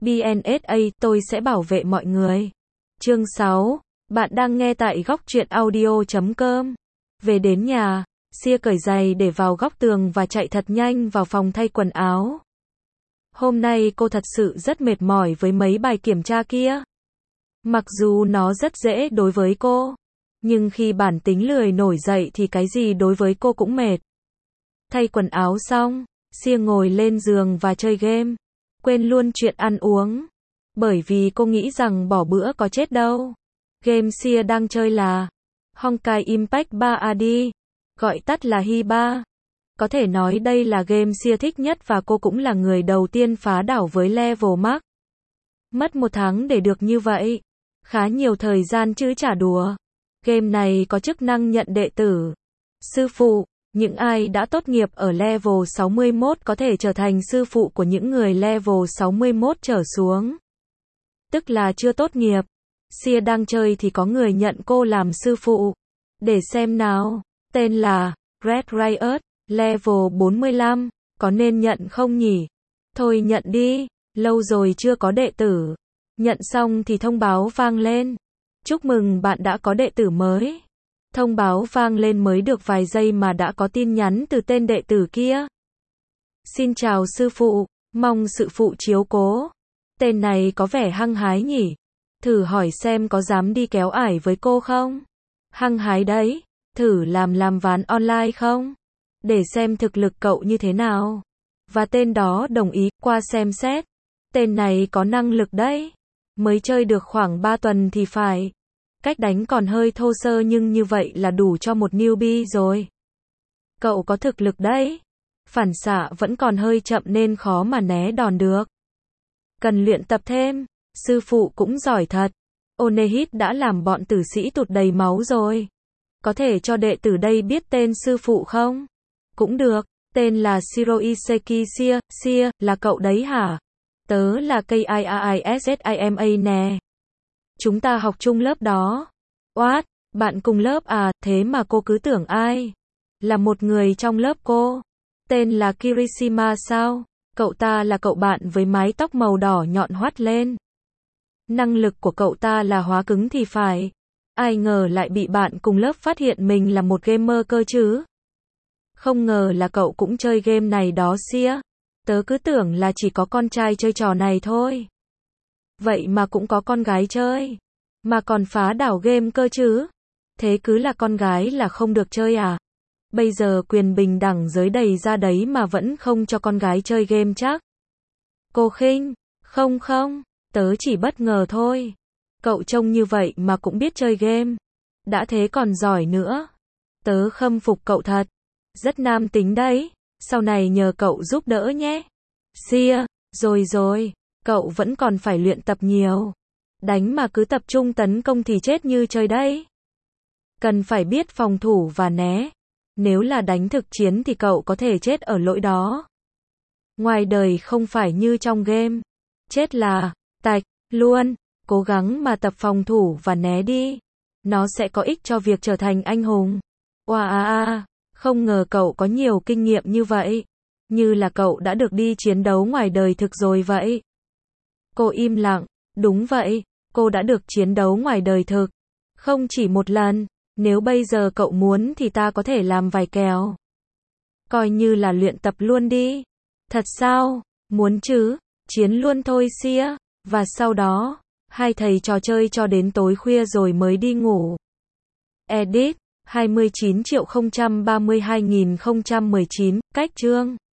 BNSA, tôi sẽ bảo vệ mọi người. Chương 6. Bạn đang nghe tại góc truyện audio.com. Về đến nhà, Sia cởi giày để vào góc tường và chạy thật nhanh vào phòng thay quần áo. Hôm nay cô thật sự rất mệt mỏi với mấy bài kiểm tra kia. Mặc dù nó rất dễ đối với cô, nhưng khi bản tính lười nổi dậy thì cái gì đối với cô cũng mệt. Thay quần áo xong, Sia ngồi lên giường và chơi game, quên luôn chuyện ăn uống. Bởi vì cô nghĩ rằng bỏ bữa có chết đâu. Game Sia đang chơi là Honkai Impact 3AD, gọi tắt là Hi3. Có thể nói đây là game Sia thích nhất và cô cũng là người đầu tiên phá đảo với level max. Mất 1 tháng để được như vậy. Khá nhiều thời gian chứ chả đùa. Game này có chức năng nhận đệ tử. Sư phụ, những ai đã tốt nghiệp ở level 61 có thể trở thành sư phụ của những người level 61 trở xuống. Tức là chưa tốt nghiệp. Sia đang chơi thì có người nhận cô làm sư phụ. Để xem nào, tên là Red Riot, level 45, có nên nhận không nhỉ? Thôi nhận đi, lâu rồi chưa có đệ tử. Nhận xong thì thông báo vang lên. Chúc mừng bạn đã có đệ tử mới. Thông báo vang lên mới được vài giây mà đã có tin nhắn từ tên đệ tử kia. Xin chào sư phụ, mong sư phụ chiếu cố. Tên này có vẻ hăng hái nhỉ? Thử hỏi xem có dám đi kéo ải với cô không? Hăng hái đấy, thử làm ván online không? Để xem thực lực cậu như thế nào. Và tên đó đồng ý, qua xem xét. Tên này có năng lực đấy. Mới chơi được khoảng 3 tuần thì phải. Cách đánh còn hơi thô sơ nhưng như vậy là đủ cho một newbie rồi. Cậu có thực lực đấy. Phản xạ vẫn còn hơi chậm nên khó mà né đòn được. Cần luyện tập thêm. Sư phụ cũng giỏi thật. Onehit đã làm bọn tử sĩ tụt đầy máu rồi. Có thể cho đệ tử đây biết tên sư phụ không? Cũng được. Tên là Shiroiseki Sia. Sia, là cậu đấy hả? Tớ là KIAISSIMA nè. Chúng ta học chung lớp đó. What? Bạn cùng lớp à? Thế mà cô cứ tưởng ai? Là một người trong lớp cô. Tên là Kirishima sao? Cậu ta là cậu bạn với mái tóc màu đỏ nhọn hoắt lên. Năng lực của cậu ta là hóa cứng thì phải. Ai ngờ lại bị bạn cùng lớp phát hiện mình là một gamer cơ chứ. Không ngờ là cậu cũng chơi game này đó Sia. Tớ cứ tưởng là chỉ có con trai chơi trò này thôi. Vậy mà cũng có con gái chơi. Mà còn phá đảo game cơ chứ. Thế cứ là con gái là không được chơi à? Bây giờ quyền bình đẳng giới đầy ra đấy mà vẫn không cho con gái chơi game chắc. Cô khinh. Không, tớ chỉ bất ngờ thôi. Cậu trông như vậy mà cũng biết chơi game. Đã thế còn giỏi nữa. Tớ khâm phục cậu thật. Rất nam tính đấy. Sau này nhờ cậu giúp đỡ nhé. Sia, rồi, cậu vẫn còn phải luyện tập nhiều. Đánh mà cứ tập trung tấn công thì chết như chơi đấy. Cần phải biết phòng thủ và né. Nếu là đánh thực chiến thì cậu có thể chết ở lỗi đó. Ngoài đời không phải như trong game. Chết là tạch luôn. Cố gắng mà tập phòng thủ và né đi. Nó sẽ có ích cho việc trở thành anh hùng. Wow, không ngờ cậu có nhiều kinh nghiệm như vậy. Như là cậu đã được đi chiến đấu ngoài đời thực rồi vậy. Cô im lặng. Đúng vậy, cô đã được chiến đấu ngoài đời thực. Không chỉ một lần. Nếu bây giờ cậu muốn thì ta có thể làm vài kèo. Coi như là luyện tập luôn đi. Thật sao? Muốn chứ? Chiến luôn thôi Sia. Và sau đó, hai thầy trò chơi cho đến tối khuya rồi mới đi ngủ. Edit 29.032.019, cách chương